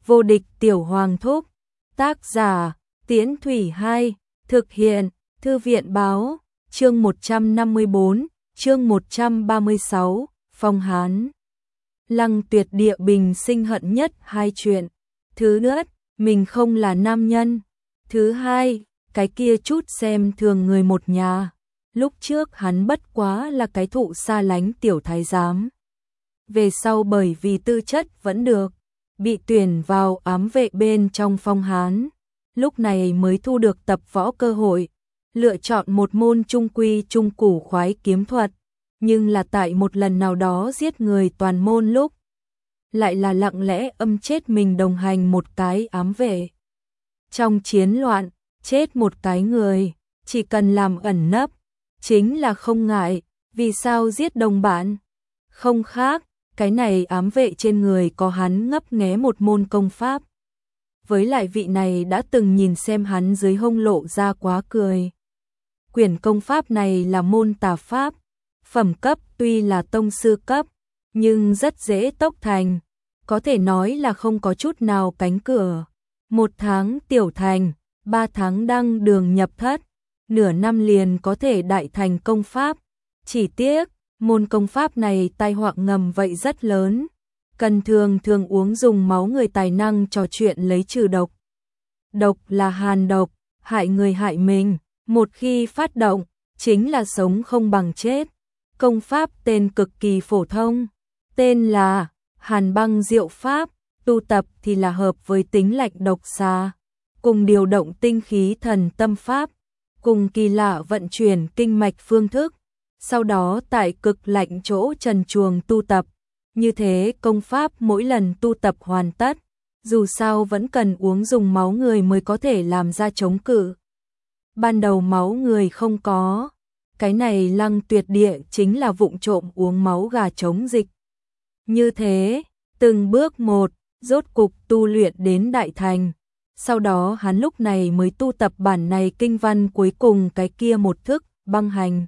Vô địch tiểu hoàng thúc. Tác giả, Tiễn Thủy 2, thực hiện, Thư viện báo, chương 154, chương 136, Phong Hán. Lăng Tuyệt Địa bình sinh hận nhất hai chuyện. Thứ nhất, mình không là nam nhân. Thứ hai, cái kia chút xem thường người một nhà. Lúc trước hắn bất quá là cái thụ xa lánh tiểu thái giám. Về sau bởi vì tư chất vẫn được, bị tuyển vào ám vệ bên trong Phong Hán. Lúc này mới thu được tập võ cơ hội, lựa chọn một môn trung quy trung củ khoái kiếm thuật. Nhưng là tại một lần nào đó giết người toàn môn lúc, lại là lặng lẽ âm chết mình đồng hành một cái ám vệ. Trong chiến loạn, chết một cái người, chỉ cần làm ẩn nấp, chính là không ngại. Vì sao giết đồng bạn? Không khác, cái này ám vệ trên người có hắn ngấp nghé một môn công pháp. Với lại vị này đã từng nhìn xem hắn dưới hông lộ ra quá cười. Quyển công pháp này là môn tà pháp, phẩm cấp tuy là tông sư cấp, nhưng rất dễ tốc thành, có thể nói là không có chút nào cánh cửa. 1 tháng tiểu thành, 3 tháng đăng đường nhập thất, nửa năm liền có thể đại thành công pháp. Chỉ tiếc, môn công pháp này tai họa ngầm vậy rất lớn, cần thường uống dùng máu người tài năng trò chuyện lấy trừ độc. Độc là hàn độc, hại người hại mình, một khi phát động, chính là sống không bằng chết. Công pháp tên cực kỳ phổ thông, tên là Hàn Băng Diệu Pháp, tu tập thì là hợp với tính lạnh độc xà, cùng điều động tinh khí thần tâm pháp, cùng kỳ lạ vận chuyển kinh mạch phương thức, sau đó tại cực lạnh chỗ trần truồng tu tập. Như thế công pháp mỗi lần tu tập hoàn tất, dù sao vẫn cần uống dùng máu người mới có thể làm ra chống cự. Ban đầu máu người không có, cái này Lăng Tuyệt Địa chính là vụng trộm uống máu gà chống dịch. Như thế, từng bước một, rốt cục tu luyện đến đại thành. Sau đó hắn lúc này mới tu tập bản này kinh văn cuối cùng cái kia một thức, băng hành.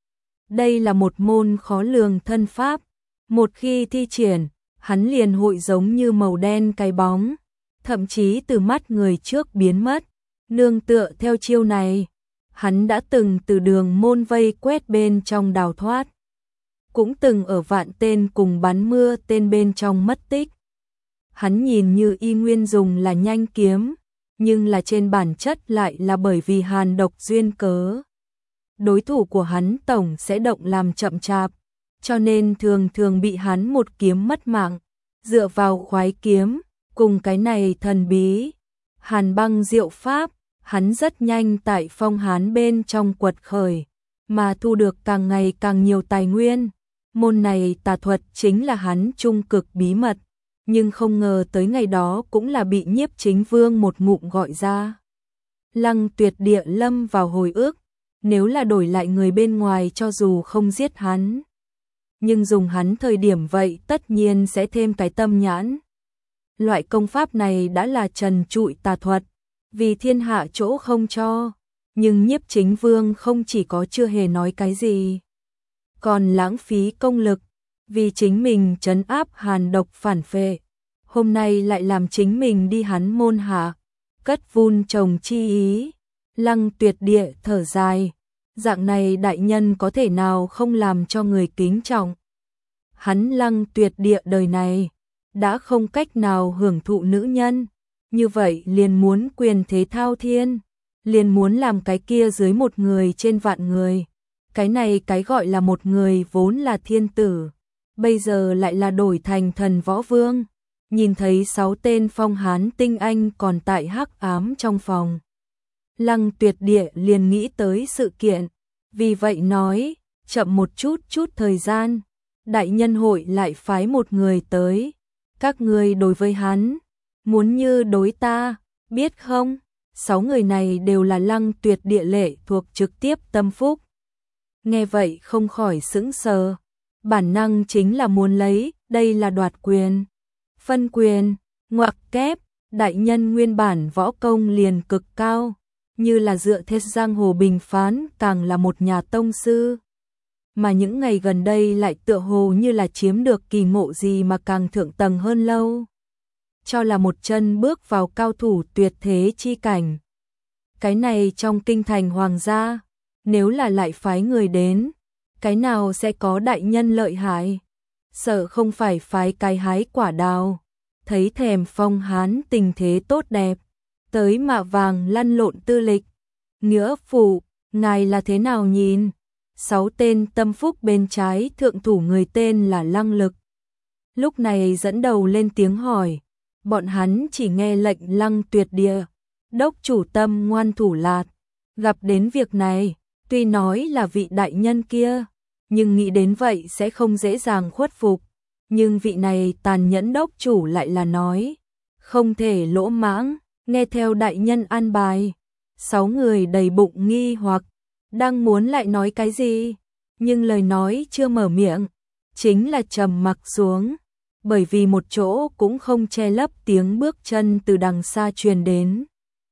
Đây là một môn khó lường thân pháp, một khi thi triển, hắn liền hội giống như màu đen cái bóng, thậm chí từ mắt người trước biến mất. Nương tựa theo chiêu này, hắn đã từng từ đường môn vây quét bên trong đào thoát, cũng từng ở vạn tên cùng bắn mưa tên bên trong mất tích. Hắn nhìn như y nguyên dùng là nhanh kiếm, nhưng là trên bản chất lại là bởi vì hàn độc duyên cớ. Đối thủ của hắn tổng sẽ động làm chậm chạp, cho nên thường bị hắn một kiếm mất mạng. Dựa vào khoái kiếm, cùng cái này thần bí Hàn Băng Diệu Pháp, hắn rất nhanh tại Phong Hán bên trong quật khởi, mà thu được càng ngày càng nhiều tài nguyên. Môn này tà thuật chính là hắn trung cực bí mật, nhưng không ngờ tới ngày đó cũng là bị Nhiếp Chính Vương một ngụm gọi ra. Lăng Tuyệt Địa lâm vào hồi ức, nếu là đổi lại người bên ngoài cho dù không giết hắn, nhưng dùng hắn thời điểm vậy tất nhiên sẽ thêm cái tâm nhãn. Loại công pháp này đã là trần trụi tà thuật, vì thiên hạ chỗ không cho, nhưng Nhiếp Chính Vương không chỉ có chưa hề nói cái gì, còn lãng phí công lực, vì chính mình trấn áp hàn độc phản phệ. Hôm nay lại làm chính mình đi hắn môn hạ, cất vun trồng chi ý. Lăng Tuyệt Địa thở dài, dạng này đại nhân có thể nào không làm cho người kính trọng. Hắn Lăng Tuyệt Địa đời này đã không cách nào hưởng thụ nữ nhân, như vậy liền muốn quyền thế thao thiên, liền muốn làm cái kia dưới một người trên vạn người. Cái này cái gọi là một người vốn là thiên tử, bây giờ lại là đổi thành thần võ vương. Nhìn thấy 6 tên Phong Hán tinh anh còn tại hắc ám trong phòng, Lăng Tuyệt Địa liền nghĩ tới sự kiện, vì vậy nói, chậm một chút thời gian, đại nhân hội lại phái một người tới, các ngươi đối với hắn, muốn như đối ta, biết không? 6 người này đều là Lăng Tuyệt Địa lệ thuộc trực tiếp tâm phúc. Nghe vậy không khỏi sững sờ, bản năng chính là muốn lấy, đây là đoạt quyền, phân quyền, ngoặc kép. Đại nhân nguyên bản võ công liền cực cao, như là dựa theo giang hồ bình phán càng là một nhà tông sư. Mà những ngày gần đây lại tựa hồ như là chiếm được kỳ ngộ gì mà càng thượng tầng hơn lâu. cho là một chân bước vào cao thủ tuyệt thế chi cảnh. Cái này trong kinh thành hoàng gia, nếu là lại phái người đến, cái nào sẽ có đại nhân lợi hại, sợ không phải phái cái hái quả đào, thấy thèm Phong Hán tình thế tốt đẹp, tới mạ vàng lăn lộn tư lịch. Nghĩa phụ, ngài là thế nào nhìn? 6 tên tâm phúc bên trái thượng thủ người tên là Lăng Lực. Lúc này dẫn đầu lên tiếng hỏi, bọn hắn chỉ nghe lệnh Lăng Tuyệt Địa, đốc chủ tâm ngoan thủ lạt, gặp đến việc này, tuy nói là vị đại nhân kia, nhưng nghĩ đến vậy sẽ không dễ dàng khuất phục, nhưng vị này tàn nhẫn đốc chủ lại là nói, không thể lỗ mãng, nghe theo đại nhân an bài. 6 người đầy bụng nghi hoặc, đang muốn lại nói cái gì, nhưng lời nói chưa mở miệng, chính là trầm mặc xuống, bởi vì một chỗ cũng không che lấp tiếng bước chân từ đằng xa truyền đến.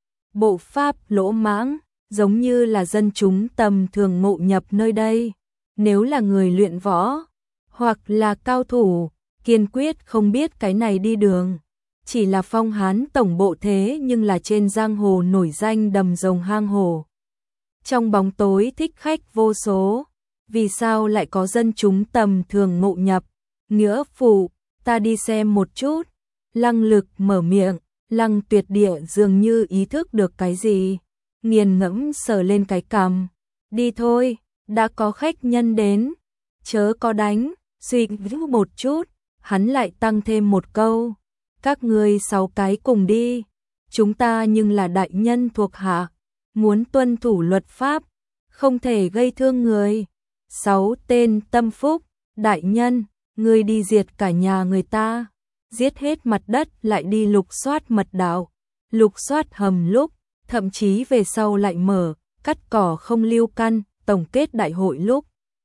Bộ pháp lỗ mãng, giống như là dân chúng tầm thường ngộ nhập nơi đây, nếu là người luyện võ, hoặc là cao thủ, kiên quyết không biết cái này đi đường. Chỉ là Phong Hán tổng bộ thế nhưng là trên giang hồ nổi danh đầm rồng hang hổ. Trong bóng tối thích khách vô số, vì sao lại có dân chúng tầm thường ngộ nhập? Nghĩa phụ, ta đi xem một chút. Lăng Lực mở miệng, Lăng Tuyệt Địa dường như ý thức được cái gì, nghiền ngẫm sờ lên cái cằm. Đi thôi, đã có khách nhân đến, chớ có đánh. Suy nghĩ một chút, hắn lại tăng thêm một câu. Các ngươi 6 cái cùng đi, chúng ta nhưng là đại nhân thuộc hạ, muốn tuân thủ luật pháp, không thể gây thương người. 6 tên tâm phúc, đại nhân, ngươi đi diệt cả nhà người ta, giết hết mặt đất lại đi lục soát mật đạo, lục soát hầm lúc, thậm chí về sau lại mở, cắt cỏ không lưu căn, tổng kết đại hội lúc.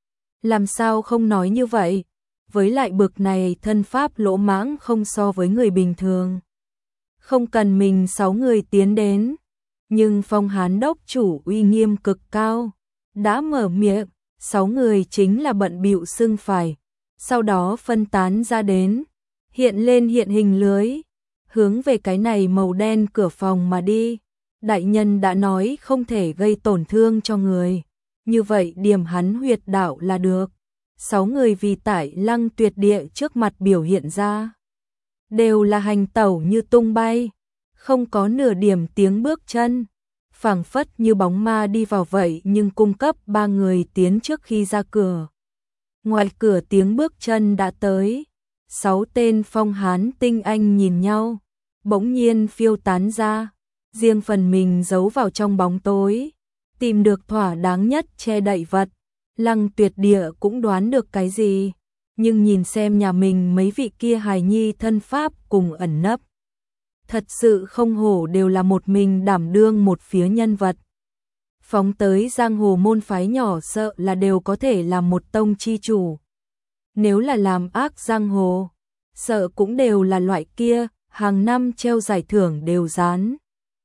Làm sao không nói như vậy? Với lại bực này thân pháp lỗ mãng không so với người bình thường. Không cần mình 6 người tiến đến, nhưng Phong Hán đốc chủ uy nghiêm cực cao, đã mở miệng, 6 người chính là bận bịu xưng phải, sau đó phân tán ra đến, hiện lên hiện hình lưới, hướng về cái này màu đen cửa phòng mà đi. Đại nhân đã nói không thể gây tổn thương cho người, như vậy điểm hắn huyệt đạo là được. 6 người vì tại Lăng Tuyệt Địa trước mặt biểu hiện ra, đều là hành tẩu như tung bay, không có nửa điểm tiếng bước chân, phảng phất như bóng ma đi vào vậy, nhưng cung cấp 3 người tiến trước khi ra cửa. Ngoài cửa tiếng bước chân đã tới, 6 tên Phong Hán tinh anh nhìn nhau, bỗng nhiên phiêu tán ra, riêng phần mình giấu vào trong bóng tối, tìm được thỏa đáng nhất che đậy vật. Lăng Tuyệt Địa cũng đoán được cái gì, nhưng nhìn xem nhà mình mấy vị kia hài nhi thân pháp cùng ẩn nấp, thật sự không hổ đều là một mình đảm đương một phía nhân vật. Phóng tới giang hồ môn phái nhỏ sợ là đều có thể làm một tông chi chủ. Nếu là làm ác giang hồ, sợ cũng đều là loại kia, hàng năm treo giải thưởng đều dán.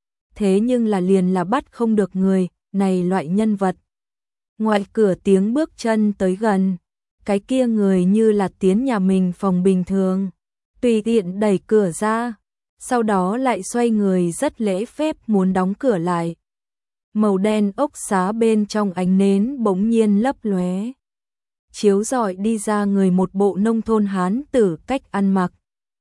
Thế nhưng là liền là bắt không được người, này loại nhân vật. Ngoài cửa tiếng bước chân tới gần, cái kia người như là tiến nhà mình phòng bình thường, tùy tiện đẩy cửa ra, sau đó lại xoay người rất lễ phép muốn đóng cửa lại. Màu đen ốc xá bên trong ánh nến bỗng nhiên lấp lóe, chiếu rọi đi ra người một bộ nông thôn Hán tử cách ăn mặc.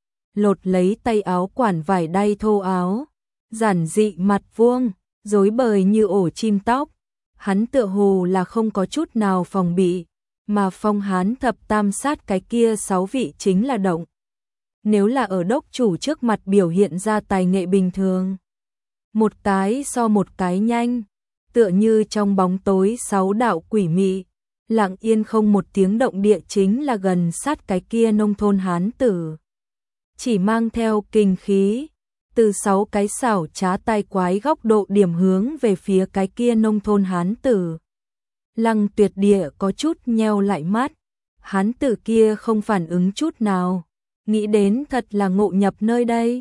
Lột lấy tay áo quản vải đay thô áo, giản dị mặt vuông, rối bời như ổ chim tóc. Hắn tựa hồ là không có chút nào phòng bị, mà Phong Hán thập tam sát cái kia 6 vị chính là động. Nếu là ở đốc chủ trước mặt biểu hiện ra tài nghệ bình thường, một cái so một cái nhanh, tựa như trong bóng tối 6 đạo quỷ mị, lặng yên không một tiếng động địa chính là gần sát cái kia nông thôn Hán tử. Chỉ mang theo kinh khí, từ 6 cái xảo trá tai quái góc độ điểm hướng về phía cái kia nông thôn Hán tử. Lăng Tuyệt Địa có chút nheo lại mắt, Hán tử kia không phản ứng chút nào, nghĩ đến thật là ngộ nhập nơi đây.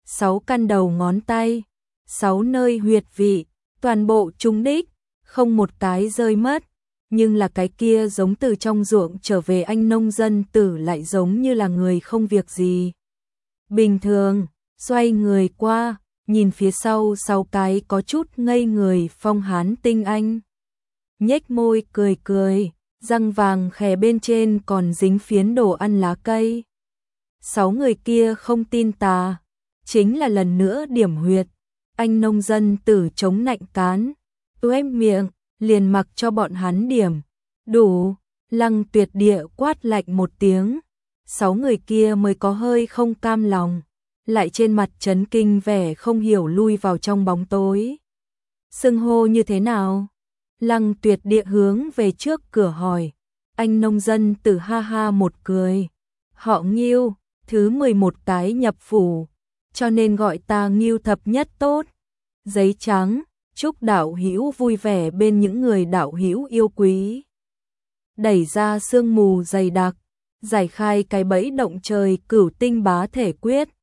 6 căn đầu ngón tay, 6 nơi huyệt vị, toàn bộ trúng đích, không một cái rơi mất, nhưng là cái kia giống từ trong ruộng trở về anh nông dân tử lại giống như là người không việc gì. Bình thường, xoay người qua, nhìn phía sau 6 cái có chút ngây người phong hán tinh anh. Nhếch môi cười cười, răng vàng khè bên trên còn dính phiến đồ ăn lá cây. 6 người kia không tin tà, chính là lần nữa điểm huyệt. Anh nông dân tử chống nạnh cán, tuém miệng, liền mặc cho bọn hắn điểm. Đủ, Lăng Tuyệt Địa quát lạnh một tiếng. 6 người kia mới có hơi không cam lòng, lại trên mặt chấn kinh vẻ không hiểu lui vào trong bóng tối. Xưng hô như thế nào? Lăng Tuyệt Địa hướng về trước cửa hỏi. Anh nông dân tử ha ha một cười. Họ Ngưu, thứ 11 cái nhập phủ, cho nên gọi ta Ngưu thập nhất tốt. Giấy trắng, chúc đạo hữu vui vẻ bên những người đạo hữu yêu quý. Đẩy ra sương mù dày đặc, giải khai cái bẫy động trời cửu tinh bá thể quyết.